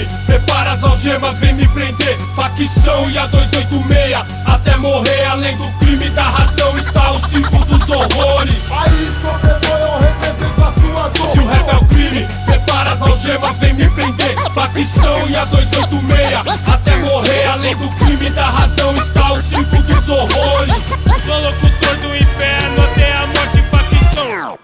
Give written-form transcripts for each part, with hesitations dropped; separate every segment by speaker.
Speaker 1: prepara as algemas, vem me prender. Facção e a 286, até morrer além do crime da razão está o símbolo dos horrores.
Speaker 2: Aí, sofredor, eu represento a sua dor.
Speaker 1: Se o rap é o crime, prepara as algemas, vem me prender. Facção e a 286, até morrer além do crime da razão está o símbolo dos horrores.
Speaker 3: Sou locutor do inferno até a morte, facção.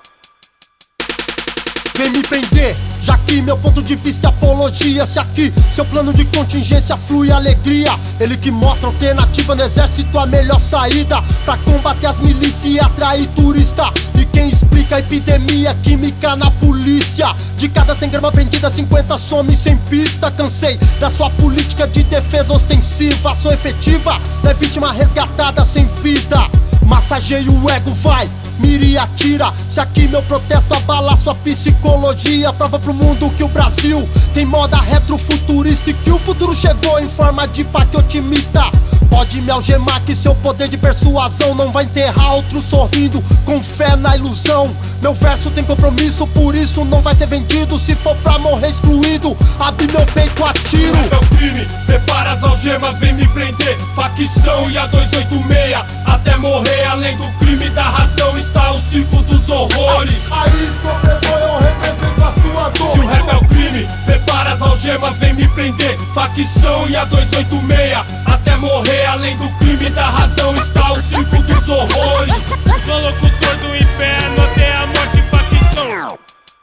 Speaker 2: Vem me prender, já que meu ponto de vista é apologia. Se aqui seu plano de contingência flui alegria, ele que mostra alternativa no exército, a melhor saída pra combater as milícias e atrair turista. E quem explica a epidemia química na polícia? De cada 100 gramas vendida, 50 some sem pista. Cansei da sua política de defesa ostensiva. Ação efetiva, não é vítima resgatada sem vida. Massageia o ego, vai, mira e atira. Se aqui meu protesto abala sua psicologia, prova pro mundo que o Brasil tem moda retrofuturista e que o futuro chegou em forma de pátio otimista. Pode me algemar que seu poder de persuasão não vai enterrar outro sorrindo com fé na ilusão. Meu verso tem compromisso, por isso não vai ser vendido. Se for pra morrer excluído, abre meu peito, atiro.
Speaker 1: É meu crime, prepara as algemas, vem me prender. Facção e a 286, até morrer além do crime da razão está o ciclo dos horrores.
Speaker 2: Aí, sofredor, eu represento a sua dor.
Speaker 1: Se o rap é o crime, prepara as algemas, vem me prender. Facção e a 286, até morrer além do crime da razão está o ciclo dos horrores.
Speaker 3: Sou locutor do inferno até a morte, facção.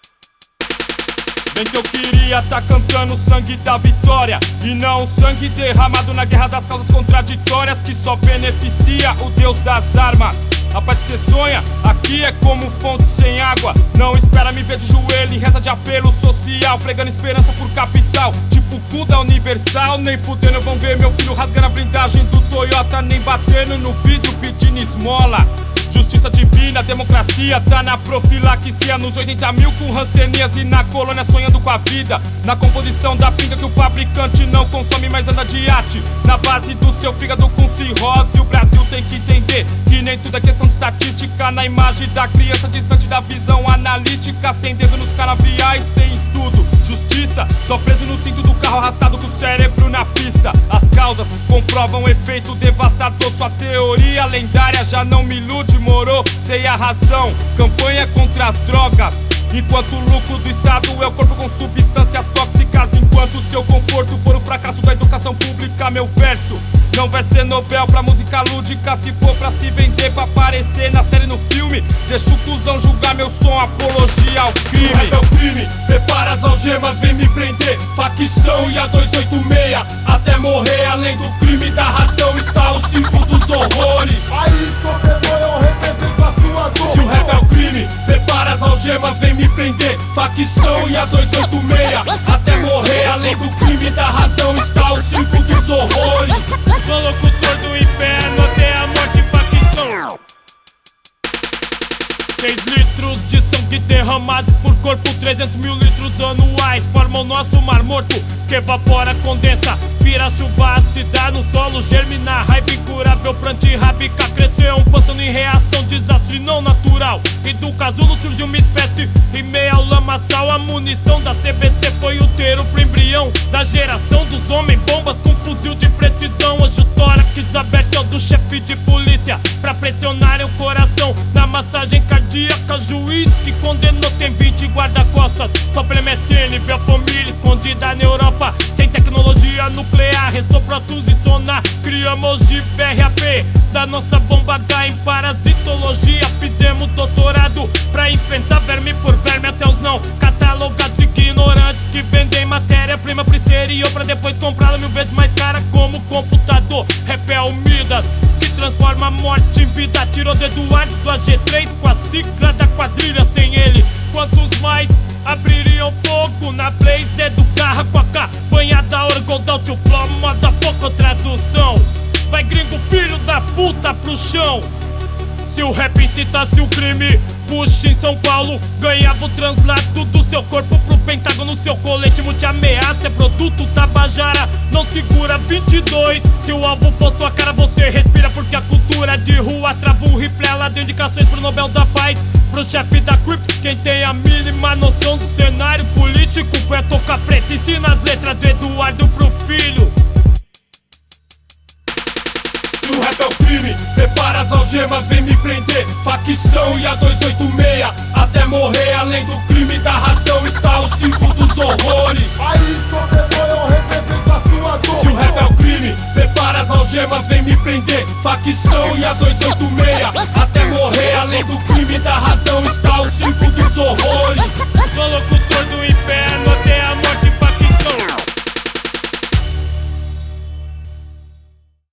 Speaker 3: Bem que eu queria tá cantando o sangue da vitória e não o sangue derramado na guerra das causas contraditórias que só beneficia o Deus das armas. A paz que cê sonha, aqui é como fonte sem água. Não espera me ver de joelho em reza de apelo social, pregando esperança por capital, tipo o cu da Universal. Nem fudendo vão ver meu filho rasgando a blindagem do Toyota, nem batendo no vidro pedindo esmola. Justiça divina, democracia tá na profilaxia. Nos 80 mil com hanseníase e na colônia sonhando com a vida. Na composição da pinga que o fabricante não consome, mas anda de arte. Na base do seu fígado com cirrose. O Brasil tem que entender que nem tudo é questão de estatística. Na imagem da criança distante da visão analítica, sem dedo nos canaviais, sem estudo. Justiça, só preso no cinto do carro arrastado com o cérebro na pista. As causas comprovam o efeito devastador. Sua teoria lendária já não me ilude, moro, sei a razão. Campanha contra as drogas, enquanto o lucro do Estado é o corpo com substâncias tóxicas. Enquanto o seu conforto for o fracasso da educação pública, meu verso não vai ser Nobel pra música lúdica. Se for pra se vender, pra aparecer na série, no filme, deixa o cuzão julgar meu som, apologia ao crime.
Speaker 1: Se o rap é o crime, prepara as algemas, vem me prender. Facção e a 286, até morrer além do crime da razão está o símbolo dos horrores.
Speaker 2: Aí, sofredor, eu represento a sua dor.
Speaker 1: Se o rap é o crime, prepara as algemas, vem me prender. Facção e a 286, até morrer além do crime da razão está o símbolo dos horrores.
Speaker 3: Sou locutor do inferno até a morte, facção. 6 litros de sangue derramados por corpo, 300 mil litros anuais formam nosso mar morto, que evapora, condensa, vira chuva ácida no solo, germina raiva incurável, planta e rabica, cresceu um pântano em reação, desastre não natural. E do casulo surge uma espécie em meio ao lamaçal. A munição da CBC foi o útero pro embrião da geração dos homens bombas com fuzil de precisão. Hoje o tórax aberto é o do chefe de polícia pra pressionarem o coração na massagem cardíaca. Juiz que condenou tem 20 guarda-costas só pra MSN, vê a família escondida na Europa. Sem tecnologia nuclear, restou Protus e sonar. Criamos de VRAP da nossa bomba H em parasitologia. Fizemos doutorado pra enfrentar verme por verme até os não catalogados ignorantes que vendem matéria-prima pro exterior pra depois comprá-la 1000 vezes mais cara como computador. Rap é o Midas que transforma a morte em vida. Tirou do Eduardo do AG3 com a sigla da quadrilha. Sem ele, quantos mais abririam fogo na blaze do carro com a campanha da Orgodal to Flow, moda pouco tradução. Vai gringo filho da puta pro chão. Se o rap incitasse o crime, Bush em São Paulo ganhava o translado do seu corpo pro Pentágono. Seu colete multi-ameaça é produto Tabajara, não segura 22. Se o alvo for sua cara, você respira, porque a cultura de rua trava um rifle. Ela deu indicações pro Nobel da Paz, pro chefe da Crips. Quem tem a mínima noção do cenário político põe a toca preta, ensina as letras do Eduardo pro filho.
Speaker 1: Se o rap é o crime, prepara as algemas, vem me prender. Facção e a 286, até morrer. Além do crime da ração está o circo dos horrores.
Speaker 2: Aí, sofredor, eu represento a sua dor.
Speaker 1: Se o rap é o crime, prepara as algemas, vem me prender. Facção e a 286, até morrer. Além do crime da ração está o circo